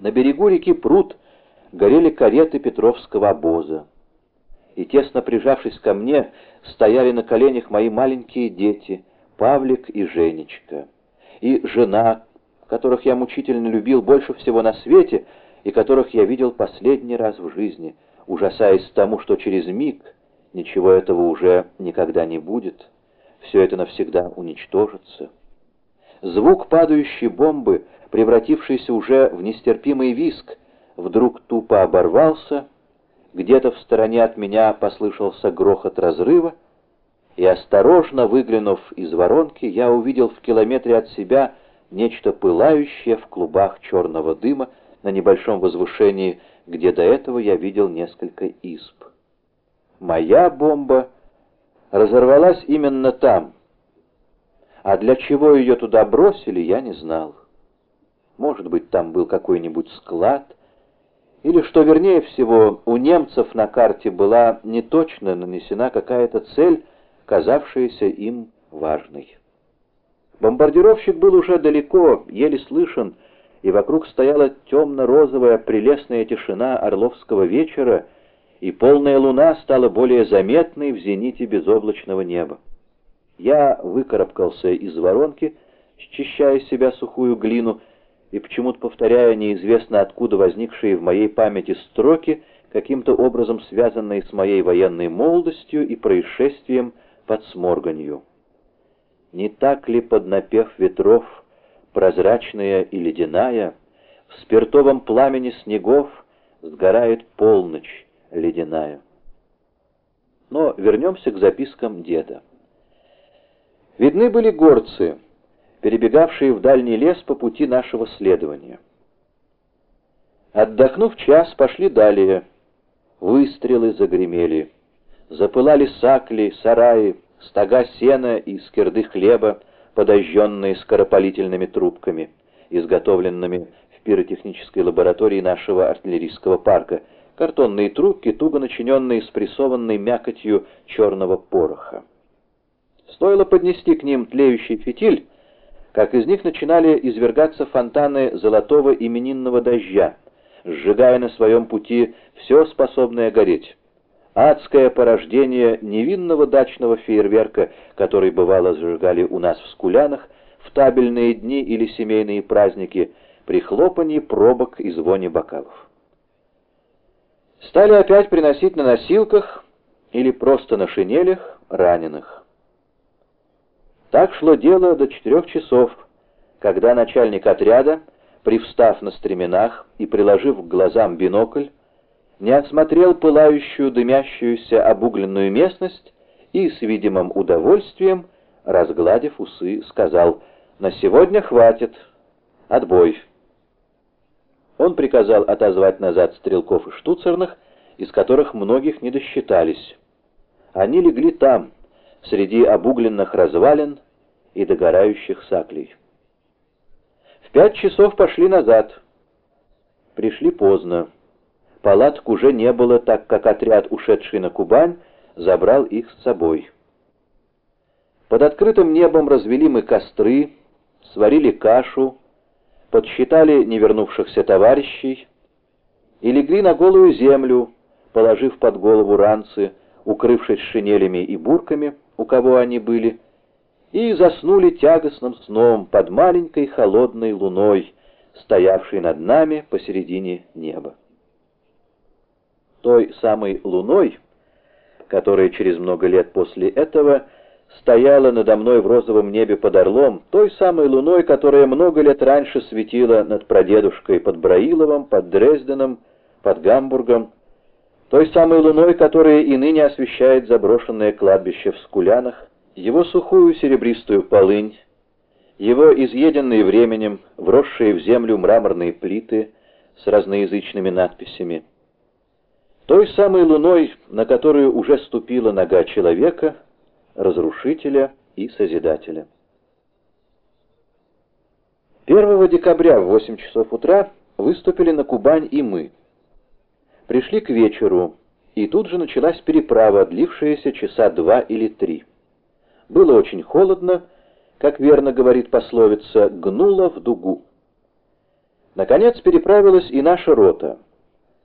На берегу реки Прут горели кареты Петровского обоза. И, тесно прижавшись ко мне, стояли на коленях мои маленькие дети, Павлик и Женечка, и жена, которых я мучительно любил больше всего на свете, и которых я видел последний раз в жизни, ужасаясь тому, что через миг ничего этого уже никогда не будет, все это навсегда уничтожится. Звук падающей бомбы, превратившийся уже в нестерпимый визг, вдруг тупо оборвался, где-то в стороне от меня послышался грохот разрыва, и, осторожно выглянув из воронки, я увидел в километре от себя нечто пылающее в клубах черного дыма на небольшом возвышении, где до этого я видел несколько изб. Моя бомба разорвалась именно там, а для чего ее туда бросили, я не знал. Может быть, там был какой-нибудь склад, или, что вернее всего, у немцев на карте была неточно нанесена какая-то цель, казавшаяся им важной. Бомбардировщик был уже далеко, еле слышен, и вокруг стояла темно-розовая прелестная тишина орловского вечера, и полная луна стала более заметной в зените безоблачного неба. Я выкарабкался из воронки, счищая с себя сухую глину, и почему-то повторяя неизвестно откуда возникшие в моей памяти строки, каким-то образом связанные с моей военной молодостью и происшествием под Сморганью. Не так ли под напев ветров, прозрачная и ледяная, в спиртовом пламени снегов сгорает полночь ледяная? Но вернемся к запискам деда. Видны были горцы, перебегавшие в дальний лес по пути нашего следования. Отдохнув час, пошли далее. Выстрелы загремели. Запылали сакли, сараи, стога сена и скирды хлеба, подожженные скоропалительными трубками, изготовленными в пиротехнической лаборатории нашего артиллерийского парка, картонные трубки, туго начиненные спрессованной мякотью черного пороха. Стоило поднести к ним тлеющий фитиль, как из них начинали извергаться фонтаны золотого именинного дождя, сжигая на своем пути все способное гореть. Адское порождение невинного дачного фейерверка, который, бывало, зажигали у нас в Скулянах в табельные дни или семейные праздники, при хлопанье пробок и звоне бокалов. Стали опять приносить на носилках или просто на шинелях раненых. Так шло дело до 4 часов, когда начальник отряда, привстав на стременах и приложив к глазам бинокль, не осмотрел пылающую, дымящуюся обугленную местность и с видимым удовольствием, разгладив усы, сказал: «На сегодня хватит. Отбой». Он приказал отозвать назад стрелков и штуцерных, из которых многих не досчитались. Они легли там, среди обугленных развалин и догорающих саклей. В 5 часов пошли назад. Пришли поздно. Палаток уже не было, так как отряд, ушедший на Кубань, забрал их с собой. Под открытым небом развели мы костры, сварили кашу, подсчитали невернувшихся товарищей и легли на голую землю, положив под голову ранцы, укрывшись шинелями и бурками, у кого они были, и заснули тягостным сном под маленькой холодной луной, стоявшей над нами посередине неба. Той самой луной, которая через много лет после этого стояла надо мной в розовом небе под Орлом, той самой луной, которая много лет раньше светила над прадедушкой под Браиловым, под Дрезденом, под Гамбургом, той самой луной, которая и ныне освещает заброшенное кладбище в Скулянах, его сухую серебристую полынь, его изъеденные временем, вросшие в землю мраморные плиты с разноязычными надписями, той самой луной, на которую уже ступила нога человека, разрушителя и созидателя. 1 декабря в 8 часов утра выступили на Кубань и мы. Пришли к вечеру, и тут же началась переправа, длившаяся часа 2 или 3. Было очень холодно, как верно говорит пословица, гнуло в дугу. Наконец переправилась и наша рота.